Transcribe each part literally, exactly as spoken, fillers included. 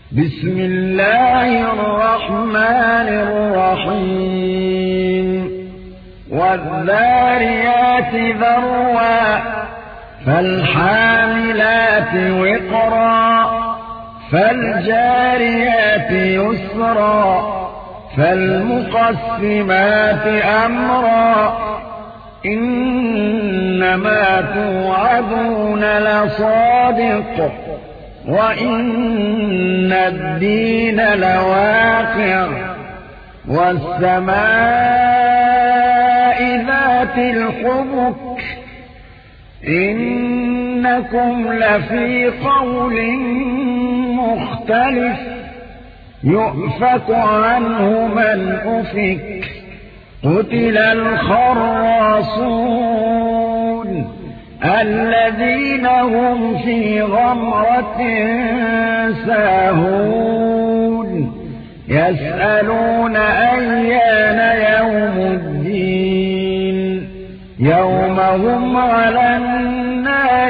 بسم الله الرحمن الرحيم والذاريات ذروا فالحاملات وقرا فالجاريات يسرا فالمقسمات أمرا إنما توعدون لصادق وإن الدين لواقع والسماء ذات الحبك إنكم لفي قول مختلف يؤفك عنه من أفك قتل الخراصون الذين هم في غمرة ساهون يسألون أيان يوم الدين يوم هم على النار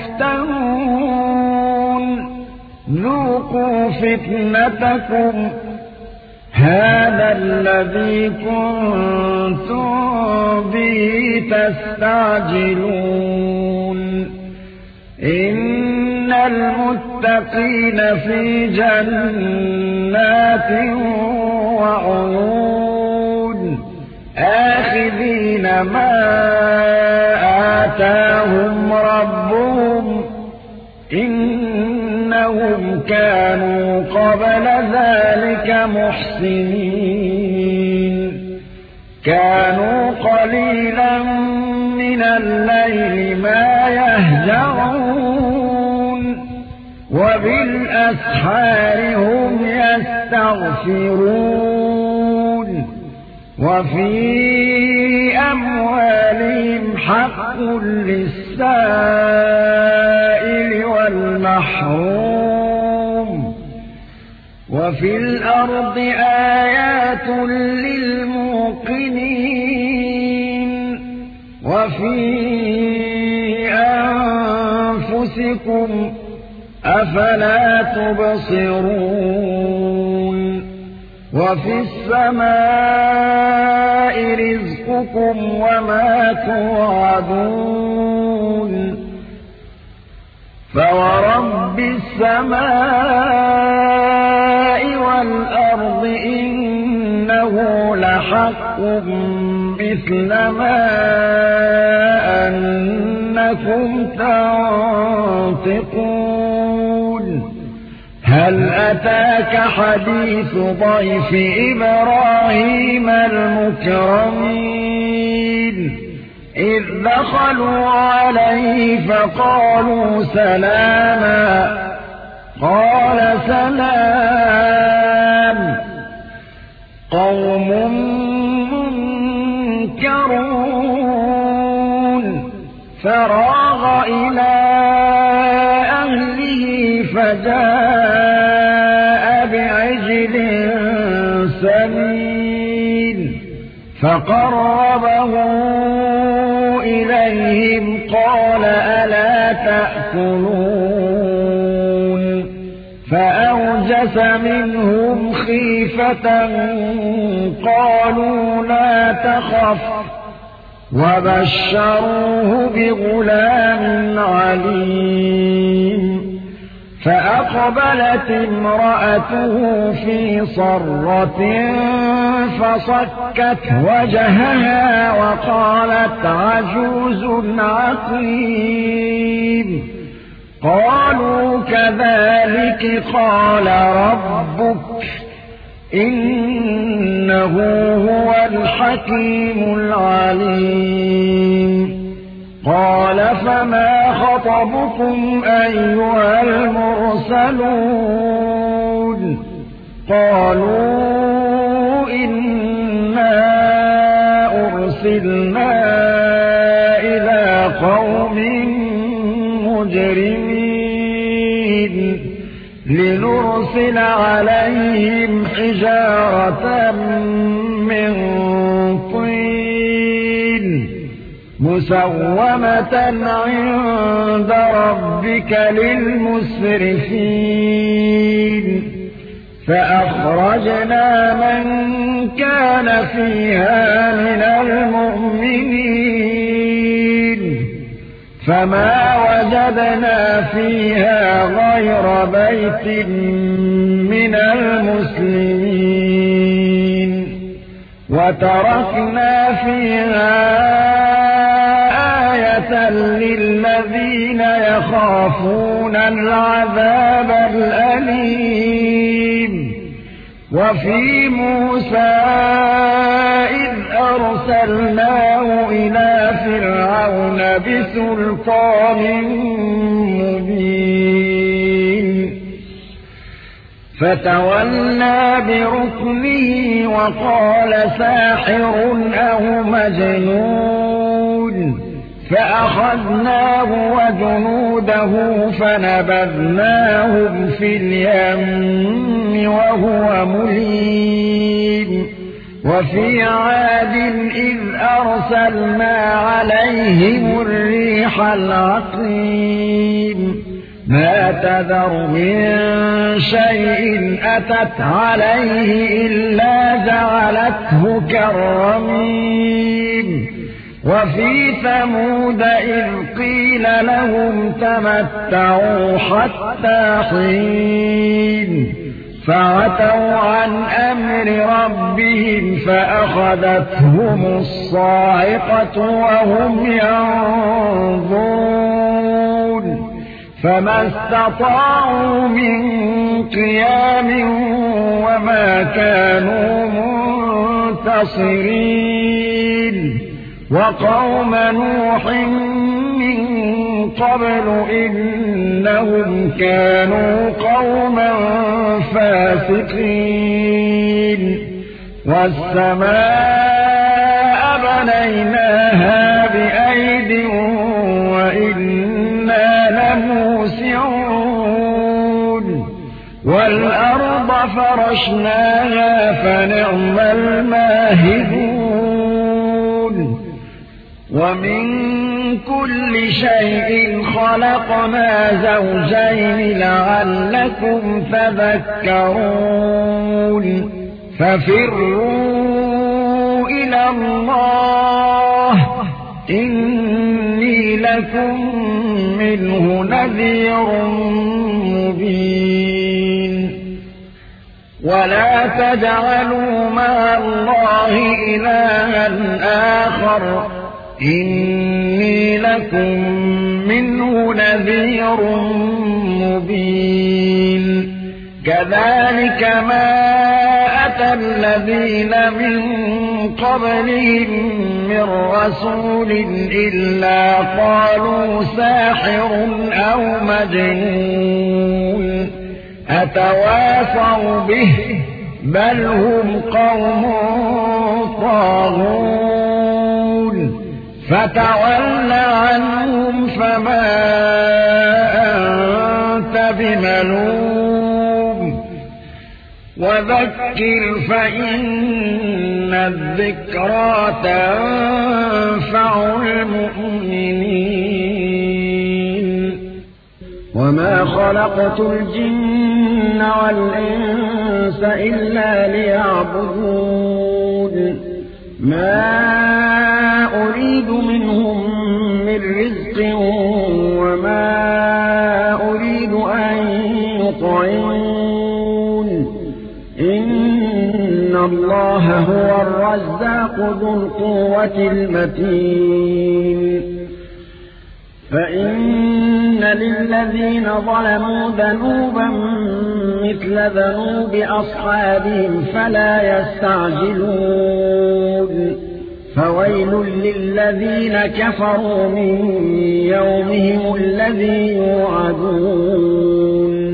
يفتنون ذوقوا فتنتكم هذا الذي كنتم به تستعجلون إن المتقين في جنات وعيون آخذين ما آتاهم ربهم إنهم كانوا قبل ذلك محسنين كانوا قليلا من الليل ما يهجعون وبالأسحار هم يستغفرون وفي أموالهم حق للسائل والمحروم وفي الأرض آيات للموقنين وفي أنفسكم أفلا تبصرون وفي السماء رزقكم وما توعدون فورب السماء والأرض إنه لحق مثل ما أنكم تنطقون هل أتاك حديث ضيف إبراهيم المكرمين إذ دخلوا عليه فقالوا سلاما قال سلام قوم منكرون فراغ إلى أهله فجاء بعجل سمين فقربه إليهم قال ألا تأكلون فأوجس منهم خيفة قالوا لا تخف وبشروه بغلام عليم فأقبلت امرأته في صرة فصكت وجهها وقالت عجوز عقيم قالوا كذلك قال ربك إنه هو الحكيم العليم قال فما خطبكم أيها المرسلون قالوا إنا أرسلنا إلى قوم مجرمين لنرسل عليهم حجارة من طين مسومة عند ربك للمسرفين فأخرجنا من كان فيها من المؤمنين فما وجدنا فيها غير بيت من المسلمين وتركنا فيها آية للذين يخافون العذاب الأليم وفي موسى إذ أرسلناه إلى فرعون بسلطان مبين فتولى بركنه وقال ساحر أو مجنون فأخذناه وجنوده فنبذناهم في اليم وهو مليم وفي عاد إذ أرسلنا عليهم الريح العقيم ما تذر من شيء أتت عليه إلا جعلته كالرميم وفي ثمود إذ قيل لهم تمتعوا حتى حين فعتوا عن أمر ربهم فأخذتهم الصاعقة وهم ينظرون فما استطاعوا من قيام وما كانوا منتصرين وقوم نوح من قبل إنهم كانوا قوما فاسقين والسماء بنيناها بأيد وإنا لموسعون والأرض فرشناها فنعم الماهدون ومن كل شيء خلقنا زوجين لعلكم تذكرون ففروا إلى الله إني لكم منه نذير مبين ولا تجعلوا مع الله إلها آخر إني لكم منه نذير مبين كذلك ما أتى الذين من قبلهم من رسول إلا قالوا ساحر أو مجنون أتواصوا به بل هم قوم طاغون فتول عنهم فما أنت بملوم وذكر فإن الذكرى تنفع المؤمنين وما خلقت الجن والإنس إلا ليعبدون ما أريد منهم من رزق وما أريد أن يطعمون إن الله هو الرزاق ذو القوة المتين فإن للذين ظلموا ذنوبا مثل ذنوب أصحابهم فلا يستعجلون فويل للذين كفروا من يومهم الذي يوعدون